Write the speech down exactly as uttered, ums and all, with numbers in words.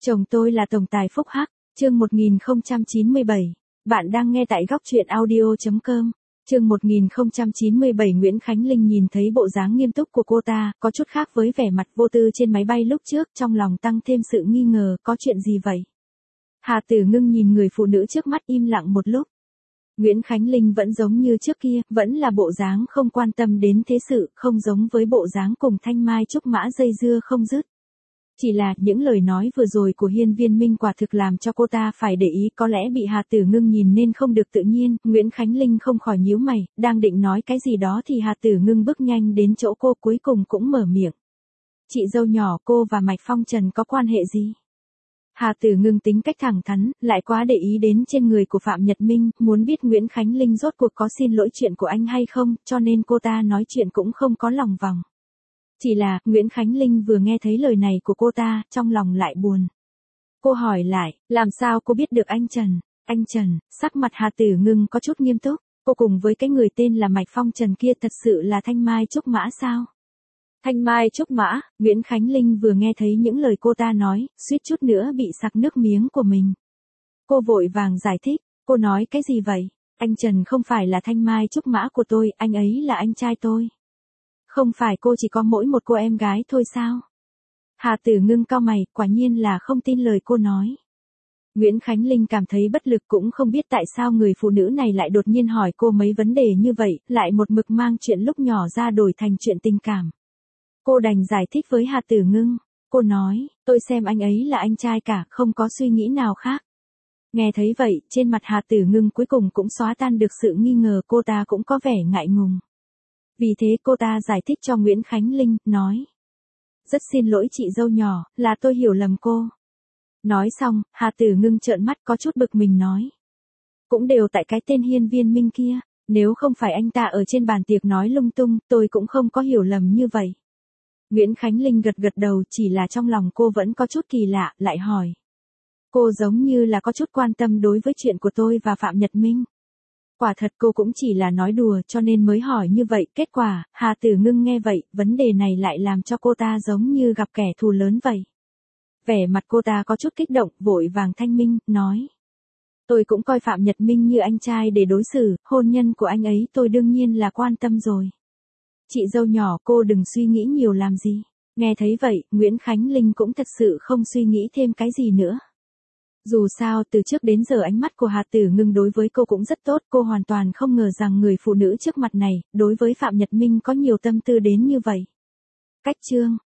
Chồng tôi là tổng tài phúc hắc, chương một nghìn không trăm chín mươi bảy. Bạn đang nghe tại góc truyện audio chấm com. Chương một nghìn không trăm chín mươi bảy. Nguyễn Khánh Linh nhìn thấy bộ dáng nghiêm túc của cô ta, có chút khác với vẻ mặt vô tư trên máy bay lúc trước, trong lòng tăng thêm sự nghi ngờ, có chuyện gì vậy? Hà Tử Ngưng nhìn người phụ nữ trước mắt im lặng một lúc. Nguyễn Khánh Linh vẫn giống như trước kia, vẫn là bộ dáng không quan tâm đến thế sự, không giống với bộ dáng cùng Thanh Mai Trúc Mã dây dưa không dứt. Chỉ là những lời nói vừa rồi của Hiên Viên Minh quả thực làm cho cô ta phải để ý, có lẽ bị Hà Tử Ngưng nhìn nên không được tự nhiên. Nguyễn Khánh Linh không khỏi nhíu mày, đang định nói cái gì đó thì Hà Tử Ngưng bước nhanh đến chỗ cô, cuối cùng cũng mở miệng. Chị dâu nhỏ, cô và Mạch Phong Trần có quan hệ gì? Hà Tử Ngưng tính cách thẳng thắn, lại quá để ý đến trên người của Phạm Nhật Minh, muốn biết Nguyễn Khánh Linh rốt cuộc có xin lỗi chuyện của anh hay không, cho nên cô ta nói chuyện cũng không có lòng vòng. Chỉ là, Nguyễn Khánh Linh vừa nghe thấy lời này của cô ta, trong lòng lại buồn. Cô hỏi lại, làm sao cô biết được anh Trần? Anh Trần, sắc mặt Hà Tử Ngưng có chút nghiêm túc, cô cùng với cái người tên là Mạch Phong Trần kia thật sự là Thanh Mai Trúc Mã sao? Thanh Mai Trúc Mã, Nguyễn Khánh Linh vừa nghe thấy những lời cô ta nói, suýt chút nữa bị sặc nước miếng của mình. Cô vội vàng giải thích, cô nói cái gì vậy? Anh Trần không phải là Thanh Mai Trúc Mã của tôi, anh ấy là anh trai tôi. Không phải cô chỉ có mỗi một cô em gái thôi sao? Hà Tử Ngưng cau mày, quả nhiên là không tin lời cô nói. Nguyễn Khánh Linh cảm thấy bất lực, cũng không biết tại sao người phụ nữ này lại đột nhiên hỏi cô mấy vấn đề như vậy, lại một mực mang chuyện lúc nhỏ ra đổi thành chuyện tình cảm. Cô đành giải thích với Hà Tử Ngưng. Cô nói, tôi xem anh ấy là anh trai cả, không có suy nghĩ nào khác. Nghe thấy vậy, trên mặt Hà Tử Ngưng cuối cùng cũng xóa tan được sự nghi ngờ, cô ta cũng có vẻ ngại ngùng. Vì thế cô ta giải thích cho Nguyễn Khánh Linh, nói. Rất xin lỗi chị dâu nhỏ, là tôi hiểu lầm cô. Nói xong, Hà Tử Ngưng trợn mắt có chút bực mình nói. Cũng đều tại cái tên Hiên Viên Minh kia, nếu không phải anh ta ở trên bàn tiệc nói lung tung, tôi cũng không có hiểu lầm như vậy. Nguyễn Khánh Linh gật gật đầu, chỉ là trong lòng cô vẫn có chút kỳ lạ, lại hỏi. Cô giống như là có chút quan tâm đối với chuyện của tôi và Phạm Nhật Minh. Quả thật cô cũng chỉ là nói đùa cho nên mới hỏi như vậy, kết quả, Hà Tử Ngưng nghe vậy, vấn đề này lại làm cho cô ta giống như gặp kẻ thù lớn vậy. Vẻ mặt cô ta có chút kích động, vội vàng thanh minh, nói. Tôi cũng coi Phạm Nhật Minh như anh trai để đối xử, hôn nhân của anh ấy tôi đương nhiên là quan tâm rồi. Chị dâu nhỏ, cô đừng suy nghĩ nhiều làm gì. Nghe thấy vậy, Nguyễn Khánh Linh cũng thật sự không suy nghĩ thêm cái gì nữa. Dù sao, từ trước đến giờ ánh mắt của Hà Tử Ngưng đối với cô cũng rất tốt, cô hoàn toàn không ngờ rằng người phụ nữ trước mặt này, đối với Phạm Nhật Minh có nhiều tâm tư đến như vậy. Cách chương